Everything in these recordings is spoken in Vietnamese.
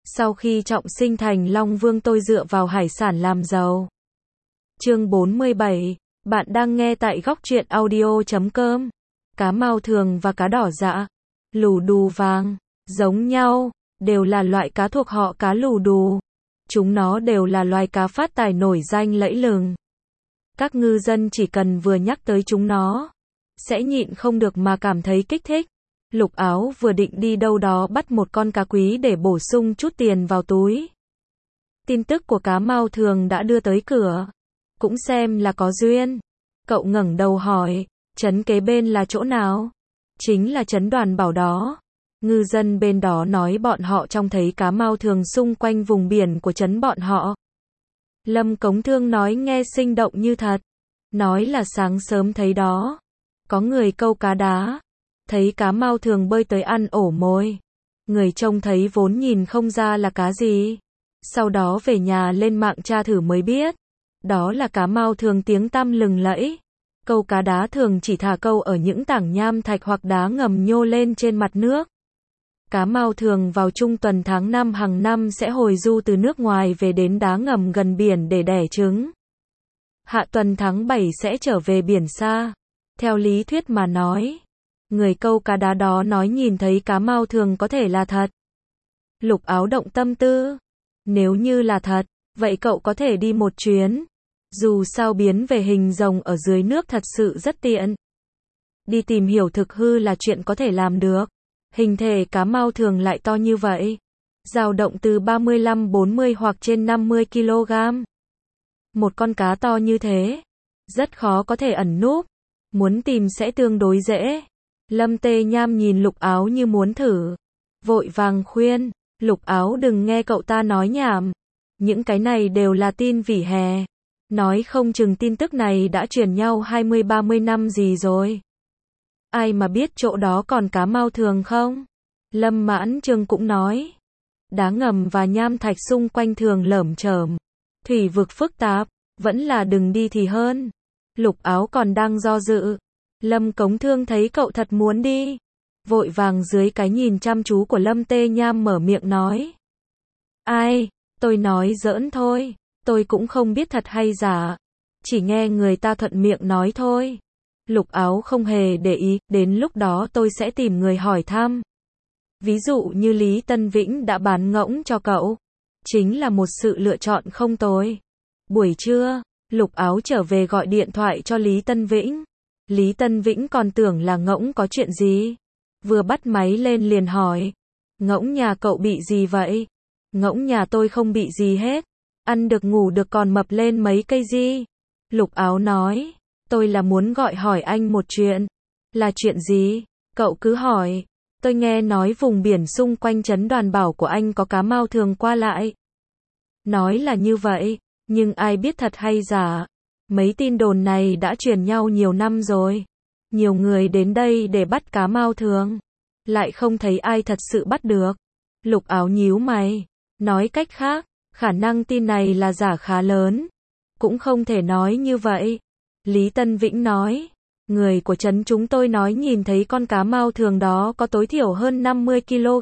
Sau khi trọng sinh thành Long Vương tôi dựa vào hải sản làm giàu. Chương 47, bạn đang nghe tại góc truyện audio.com. Cá mao thường và cá đỏ dạ, lù đù vàng, giống nhau, đều là loại cá thuộc họ cá lù đù. Chúng nó đều là loài cá phát tài nổi danh lẫy lừng. Các ngư dân chỉ cần vừa nhắc tới chúng nó, sẽ nhịn không được mà cảm thấy kích thích. Lục Áo vừa định đi đâu đó bắt một con cá quý để bổ sung chút tiền vào túi. Tin tức của cá mao thường đã đưa tới cửa. Cũng xem là có duyên. Cậu ngẩng đầu hỏi, trấn kế bên là chỗ nào? Chính là trấn Đoàn Bảo đó. Ngư dân bên đó nói bọn họ trông thấy cá mao thường xung quanh vùng biển của trấn bọn họ. Lâm Cống Thương nói nghe sinh động như thật. Nói là sáng sớm thấy đó. Có người câu cá đá. Thấy cá mao thường bơi tới ăn ổ mồi. Người trông thấy vốn nhìn không ra là cá gì. Sau đó về nhà lên mạng tra thử mới biết. Đó là cá mao thường tiếng tăm lừng lẫy. Câu cá đá thường chỉ thả câu ở những tảng nham thạch hoặc đá ngầm nhô lên trên mặt nước. Cá mao thường vào trung tuần tháng 5 hàng năm sẽ hồi du từ nước ngoài về đến đá ngầm gần biển để đẻ trứng. Hạ tuần tháng 7 sẽ trở về biển xa. Theo lý thuyết mà nói, người câu cá đá đó nói nhìn thấy cá mao thường có thể là thật. Lục Áo động tâm tư. Nếu như là thật, vậy cậu có thể đi một chuyến. Dù sao biến về hình rồng ở dưới nước thật sự rất tiện. Đi tìm hiểu thực hư là chuyện có thể làm được. Hình thể cá mao thường lại to như vậy. Dao động từ 35-40 hoặc trên 50 kg. Một con cá to như thế, rất khó có thể ẩn núp. Muốn tìm sẽ tương đối dễ. Lâm Tê Nham nhìn Lục Áo như muốn thử. Vội vàng khuyên, Lục Áo đừng nghe cậu ta nói nhảm. Những cái này đều là tin vỉa hè. Nói không chừng tin tức này đã truyền nhau 20-30 năm gì rồi. Ai mà biết chỗ đó còn cá mao thường không? Lâm Mãn Trương cũng nói. Đá ngầm và nham thạch xung quanh thường lởm chởm. Thủy vực phức tạp, vẫn là đừng đi thì hơn. Lục Áo còn đang do dự. Lâm Cống Thương thấy cậu thật muốn đi. Vội vàng dưới cái nhìn chăm chú của Lâm Tê Nham mở miệng nói. Ai, tôi nói giỡn thôi. Tôi cũng không biết thật hay giả. Chỉ nghe người ta thuận miệng nói thôi. Lục Áo không hề để ý, đến lúc đó tôi sẽ tìm người hỏi thăm. Ví dụ như Lý Tân Vĩnh đã bán ngỗng cho cậu. Chính là một sự lựa chọn không tồi. Buổi trưa, Lục Áo trở về gọi điện thoại cho Lý Tân Vĩnh. Lý Tân Vĩnh còn tưởng là ngỗng có chuyện gì. Vừa bắt máy lên liền hỏi. Ngỗng nhà cậu bị gì vậy? Ngỗng nhà tôi không bị gì hết. Ăn được ngủ được còn mập lên mấy cây gì? Lục Áo nói. Tôi là muốn gọi hỏi anh một chuyện. Là chuyện gì? Cậu cứ hỏi. Tôi nghe nói vùng biển xung quanh trấn Đoàn Bảo của anh có cá mao thường qua lại. Nói là như vậy, nhưng ai biết thật hay giả. Mấy tin đồn này đã truyền nhau nhiều năm rồi. Nhiều người đến đây để bắt cá mao thường. Lại không thấy ai thật sự bắt được. Lục Áo nhíu mày. Nói cách khác, khả năng tin này là giả khá lớn. Cũng không thể nói như vậy. Lý Tân Vĩnh nói. Người của trấn chúng tôi nói nhìn thấy con cá mao thường đó có tối thiểu hơn 50 kg.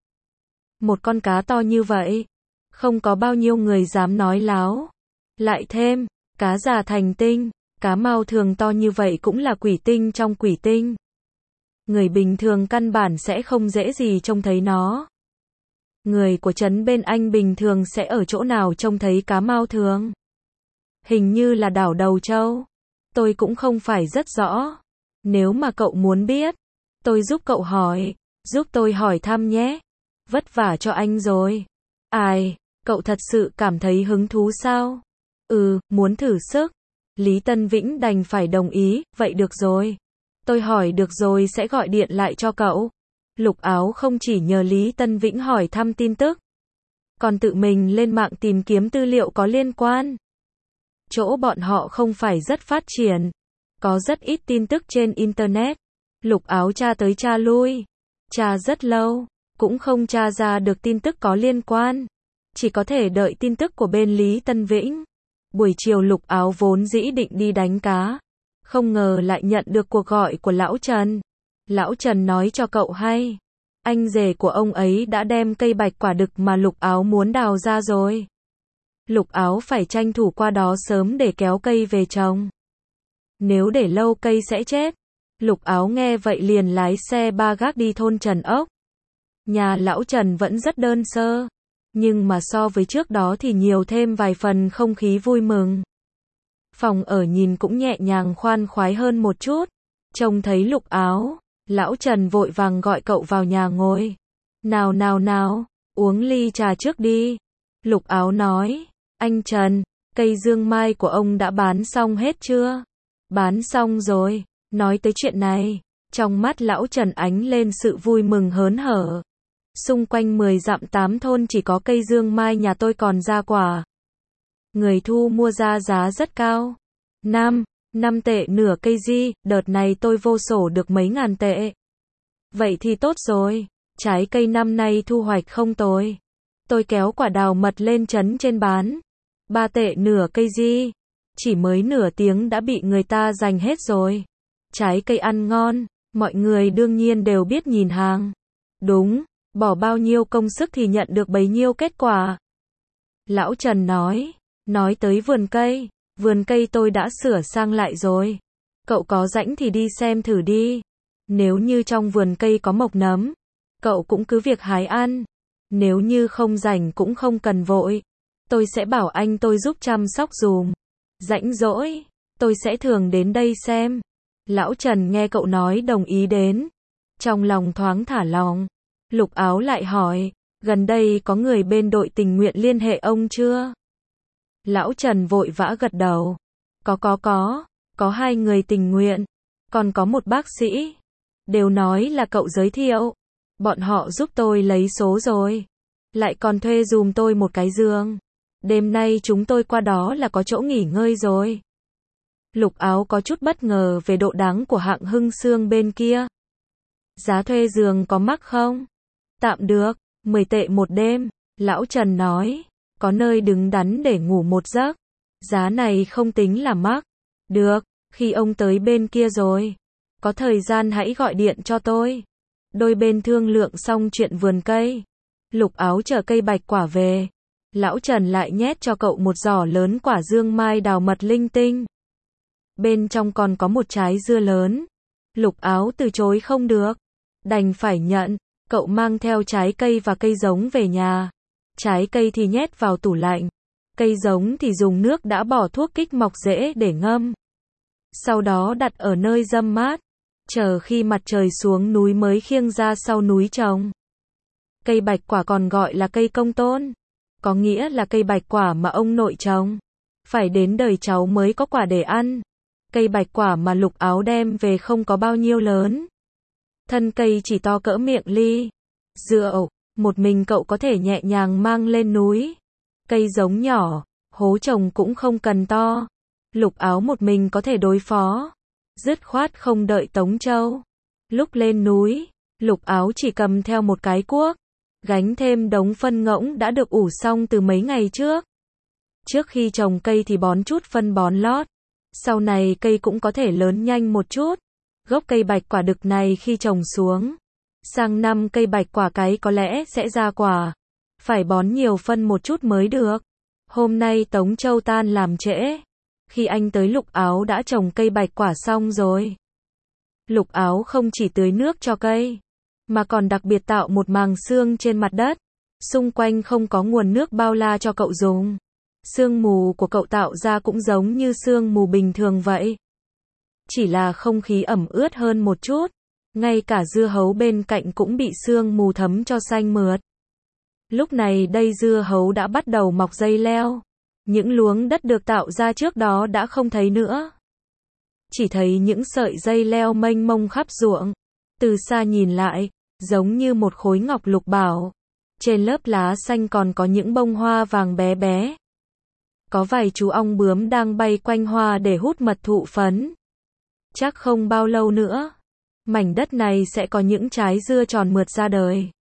Một con cá to như vậy. Không có bao nhiêu người dám nói láo. Lại thêm, cá già thành tinh. Cá mao thường to như vậy cũng là quỷ tinh trong quỷ tinh. Người bình thường căn bản sẽ không dễ gì trông thấy nó. Người của trấn bên anh bình thường sẽ ở chỗ nào trông thấy cá mao thường? Hình như là đảo Đầu Châu. Tôi cũng không phải rất rõ. Nếu mà cậu muốn biết, tôi giúp cậu hỏi. Giúp tôi hỏi thăm nhé. Vất vả cho anh rồi. Ai, cậu thật sự cảm thấy hứng thú sao? Muốn thử sức. Lý Tân Vĩnh đành phải đồng ý, vậy được rồi. Tôi hỏi được rồi sẽ gọi điện lại cho cậu. Lục Áo không chỉ nhờ Lý Tân Vĩnh hỏi thăm tin tức, còn tự mình lên mạng tìm kiếm tư liệu có liên quan. Chỗ bọn họ không phải rất phát triển. Có rất ít tin tức trên Internet. Lục Áo tra tới tra lui. Tra rất lâu. Cũng không tra ra được tin tức có liên quan. Chỉ có thể đợi tin tức của bên Lý Tân Vĩnh. Buổi chiều Lục Áo vốn dĩ định đi đánh cá. Không ngờ lại nhận được cuộc gọi của Lão Trần. Lão Trần nói cho cậu hay. Anh rể của ông ấy đã đem cây bạch quả đực mà Lục Áo muốn đào ra rồi. Lục Áo phải tranh thủ qua đó sớm để kéo cây về trồng. Nếu để lâu cây sẽ chết. Lục Áo nghe vậy liền lái xe ba gác đi thôn Trần Ốc. Nhà lão Trần vẫn rất đơn sơ, nhưng mà so với trước đó thì nhiều thêm vài phần không khí vui mừng. Phòng ở nhìn cũng nhẹ nhàng khoan khoái hơn một chút. Trông thấy Lục Áo, lão Trần vội vàng gọi cậu vào nhà ngồi. Nào nào nào, uống ly trà trước đi. Lục Áo nói, anh Trần, cây dương mai của ông đã bán xong hết chưa? Bán xong rồi. Nói tới chuyện này, trong mắt lão Trần ánh lên sự vui mừng hớn hở. Xung quanh 10 dặm 8 thôn chỉ có cây dương mai nhà tôi còn ra quả. Người thu mua ra giá rất cao. 5 tệ nửa cây di, đợt này tôi vô sổ được mấy ngàn tệ. Vậy thì tốt rồi, trái cây năm nay thu hoạch không tồi. Tôi kéo quả đào mật lên trấn trên bán. 3 tệ nửa cây di, chỉ mới nửa tiếng đã bị người ta giành hết rồi. Trái cây ăn ngon, mọi người đương nhiên đều biết nhìn hàng. Đúng, bỏ bao nhiêu công sức thì nhận được bấy nhiêu kết quả. Lão Trần nói tới vườn cây tôi đã sửa sang lại rồi. Cậu có rảnh thì đi xem thử đi. Nếu như trong vườn cây có mộc nấm, cậu cũng cứ việc hái ăn. Nếu như không rảnh cũng không cần vội. Tôi sẽ bảo anh tôi giúp chăm sóc dùm. Rảnh rỗi, tôi sẽ thường đến đây xem. Lão Trần nghe cậu nói đồng ý đến. Trong lòng thoáng thả lỏng. Lục Áo lại hỏi, gần đây có người bên đội tình nguyện liên hệ ông chưa? Lão Trần vội vã gật đầu. Có 2 người tình nguyện. Còn có một bác sĩ. Đều nói là cậu giới thiệu. Bọn họ giúp tôi lấy số rồi. Lại còn thuê dùm tôi một cái giường. Đêm nay chúng tôi qua đó là có chỗ nghỉ ngơi rồi. Lục Áo có chút bất ngờ về độ đáng của hạng Hưng Sương bên kia. Giá thuê giường có mắc không? Tạm được, 10 tệ một đêm. Lão Trần nói, có nơi đứng đắn để ngủ một giấc. Giá này không tính là mắc. Được, khi ông tới bên kia rồi, có thời gian hãy gọi điện cho tôi. Đôi bên thương lượng xong chuyện vườn cây. Lục Áo chở cây bạch quả về. Lão Trần lại nhét cho cậu một giỏ lớn quả dương mai đào mật linh tinh. Bên trong còn có một trái dưa lớn. Lục Áo từ chối không được. Đành phải nhận. Cậu mang theo trái cây và cây giống về nhà. Trái cây thì nhét vào tủ lạnh. Cây giống thì dùng nước đã bỏ thuốc kích mọc rễ để ngâm. Sau đó đặt ở nơi râm mát. Chờ khi mặt trời xuống núi mới khiêng ra sau núi trồng. Cây bạch quả còn gọi là cây công tôn. Có nghĩa là cây bạch quả mà ông nội trồng. Phải đến đời cháu mới có quả để ăn. Cây bạch quả mà Lục Áo đem về không có bao nhiêu lớn. Thân cây chỉ to cỡ miệng ly. Rượu, một mình cậu có thể nhẹ nhàng mang lên núi. Cây giống nhỏ, hố trồng cũng không cần to. Lục Áo một mình có thể đối phó. Dứt khoát không đợi Tống Châu. Lúc lên núi, Lục Áo chỉ cầm theo một cái cuốc. Gánh thêm đống phân ngỗng đã được ủ xong từ mấy ngày trước. Trước khi trồng cây thì bón chút phân bón lót. Sau này cây cũng có thể lớn nhanh một chút. Gốc cây bạch quả đực này khi trồng xuống, sang năm cây bạch quả cái có lẽ sẽ ra quả. Phải bón nhiều phân một chút mới được. Hôm nay Tống Châu tan làm trễ. Khi anh tới Lục Áo đã trồng cây bạch quả xong rồi. Lục Áo không chỉ tưới nước cho cây, mà còn đặc biệt tạo một màng sương trên mặt đất. Xung quanh không có nguồn nước bao la cho cậu dùng. Sương mù của cậu tạo ra cũng giống như sương mù bình thường vậy. Chỉ là không khí ẩm ướt hơn một chút. Ngay cả dưa hấu bên cạnh cũng bị sương mù thấm cho xanh mượt. Lúc này đây dưa hấu đã bắt đầu mọc dây leo. Những luống đất được tạo ra trước đó đã không thấy nữa. Chỉ thấy những sợi dây leo mênh mông khắp ruộng. Từ xa nhìn lại, giống như một khối ngọc lục bảo. Trên lớp lá xanh còn có những bông hoa vàng bé bé. Có vài chú ong bướm đang bay quanh hoa để hút mật thụ phấn. Chắc không bao lâu nữa, mảnh đất này sẽ có những trái dưa tròn mượt ra đời.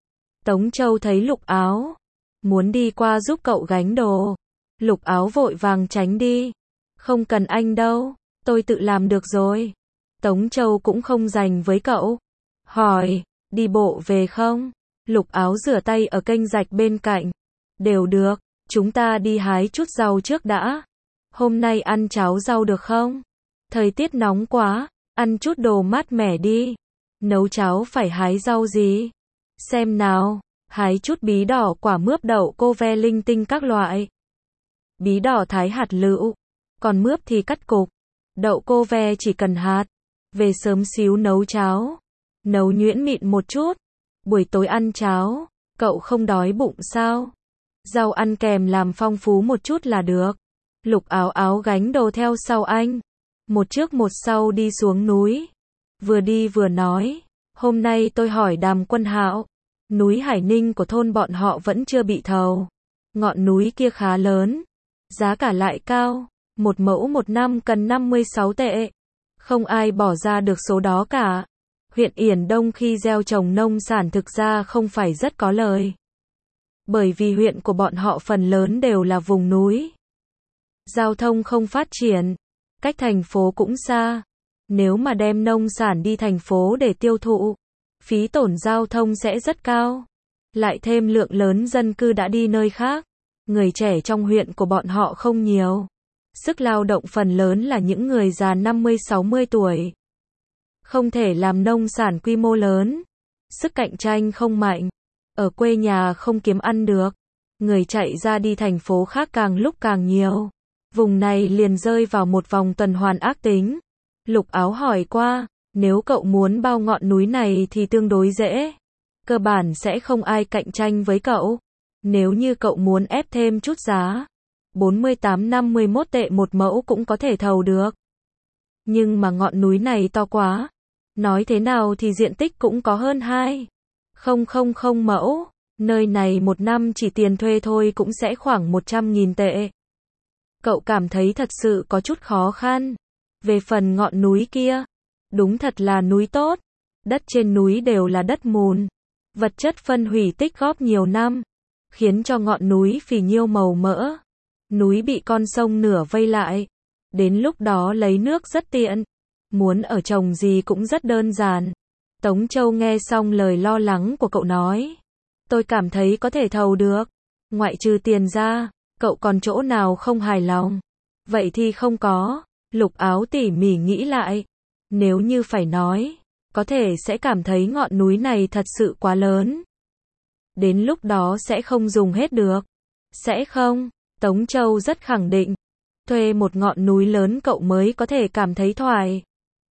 Tống Châu thấy Lục Áo, muốn đi qua giúp cậu gánh đồ. Lục Áo vội vàng tránh đi. Không cần anh đâu, tôi tự làm được rồi. Tống Châu cũng không giành với cậu. Hỏi, Đi bộ về không? Lục Áo rửa tay ở kênh rạch bên cạnh. Đều được, chúng ta đi hái chút rau trước đã. Hôm nay ăn cháo rau được không? Thời tiết nóng quá, ăn chút đồ mát mẻ đi. Nấu cháo phải hái rau gì? Xem nào, hái chút bí đỏ, quả mướp, đậu cô ve linh tinh các loại. Bí đỏ thái hạt lựu, còn mướp thì cắt cục. Đậu cô ve chỉ cần hạt. Về sớm xíu nấu cháo. Nấu nhuyễn mịn một chút. Buổi tối ăn cháo, cậu không đói bụng sao? Rau ăn kèm làm phong phú một chút là được. Lục Áo Áo gánh đồ theo sau anh. Một trước một sau đi xuống núi. Vừa đi vừa nói, hôm nay tôi hỏi Đàm Quân Hạo, núi Hải Ninh của thôn bọn họ vẫn chưa bị thầu. Ngọn núi kia khá lớn, giá cả lại cao, một mẫu một năm cần 56 tệ. Không ai bỏ ra được số đó cả. Huyện Yển Đông khi gieo trồng nông sản thực ra không phải rất có lời. Bởi vì huyện của bọn họ phần lớn đều là vùng núi. Giao thông không phát triển, cách thành phố cũng xa. Nếu mà đem nông sản đi thành phố để tiêu thụ, phí tổn giao thông sẽ rất cao. Lại thêm lượng lớn dân cư đã đi nơi khác. Người trẻ trong huyện của bọn họ không nhiều. Sức lao động phần lớn là những người già 50-60 tuổi. Không thể làm nông sản quy mô lớn. Sức cạnh tranh không mạnh. Ở quê nhà không kiếm ăn được. Người chạy ra đi thành phố khác càng lúc càng nhiều. Vùng này liền rơi vào một vòng tuần hoàn ác tính. Lục Áo hỏi qua, nếu cậu muốn bao ngọn núi này thì tương đối dễ. Cơ bản sẽ không ai cạnh tranh với cậu. Nếu như cậu muốn ép thêm chút giá, 48-51 tệ một mẫu cũng có thể thầu được. Nhưng mà ngọn núi này to quá. Nói thế nào thì diện tích cũng có hơn 2,000 mẫu. Nơi này một năm chỉ tiền thuê thôi cũng sẽ khoảng 100.000 tệ. Cậu cảm thấy thật sự có chút khó khăn. Về phần ngọn núi kia, đúng thật là núi tốt. Đất trên núi đều là đất mùn. Vật chất phân hủy tích góp nhiều năm, khiến cho ngọn núi phì nhiêu màu mỡ. Núi bị con sông nửa vây lại. Đến lúc đó lấy nước rất tiện. Muốn ở trồng gì cũng rất đơn giản. Tống Châu nghe xong lời lo lắng của cậu nói. Tôi cảm thấy có thể thầu được. Ngoại trừ tiền ra, cậu còn chỗ nào không hài lòng? Vậy thì không có. Lục Áo tỉ mỉ nghĩ lại. Nếu như phải nói, có thể sẽ cảm thấy ngọn núi này thật sự quá lớn. Đến lúc đó sẽ không dùng hết được. Sẽ không? Tống Châu rất khẳng định. Thuê một ngọn núi lớn cậu mới có thể cảm thấy thoải.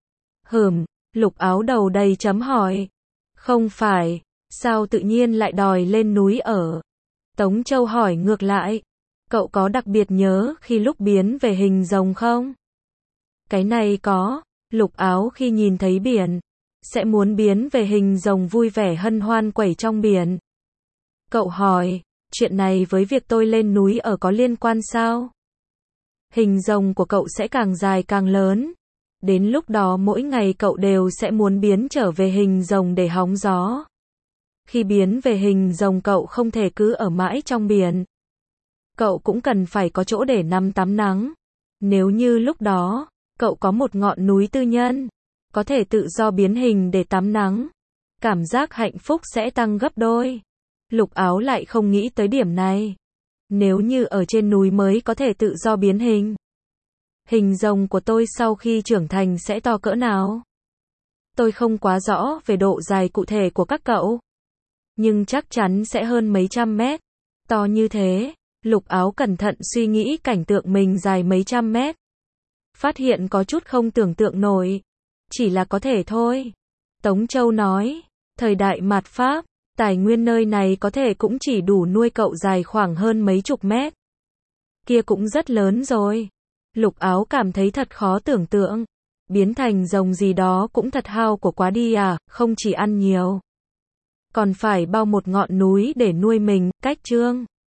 Lục Áo đầu đầy chấm hỏi. Không phải, sao tự nhiên lại đòi lên núi ở? Tống Châu hỏi ngược lại. Cậu có đặc biệt nhớ khi lúc biến về hình rồng không? Cái này có. Lục Áo khi nhìn thấy biển, sẽ muốn biến về hình rồng vui vẻ hân hoan quẩy trong biển. Cậu hỏi, chuyện này với việc tôi lên núi ở có liên quan sao? Hình rồng của cậu sẽ càng dài càng lớn. Đến lúc đó mỗi ngày cậu đều sẽ muốn biến trở về hình rồng để hóng gió. Khi biến về hình rồng cậu không thể cứ ở mãi trong biển. Cậu cũng cần phải có chỗ để nằm tắm nắng. Nếu như lúc đó, cậu có một ngọn núi tư nhân, có thể tự do biến hình để tắm nắng, cảm giác hạnh phúc sẽ tăng gấp đôi. Lục Áo lại không nghĩ tới điểm này. Nếu như ở trên núi mới có thể tự do biến hình, hình rồng của tôi sau khi trưởng thành sẽ to cỡ nào? Tôi không quá rõ về độ dài cụ thể của các cậu, nhưng chắc chắn sẽ hơn mấy trăm mét. To như thế, Lục Áo cẩn thận suy nghĩ cảnh tượng mình dài mấy trăm mét. Phát hiện có chút không tưởng tượng nổi. Chỉ là có thể thôi. Tống Châu nói, thời đại mạt Pháp, tài nguyên nơi này có thể cũng chỉ đủ nuôi cậu dài khoảng hơn mấy chục mét. Kia cũng rất lớn rồi. Lục Áo cảm thấy thật khó tưởng tượng. Biến thành rồng gì đó cũng thật hao của quá đi à, không chỉ ăn nhiều, còn phải bao một ngọn núi để nuôi mình. Cách chương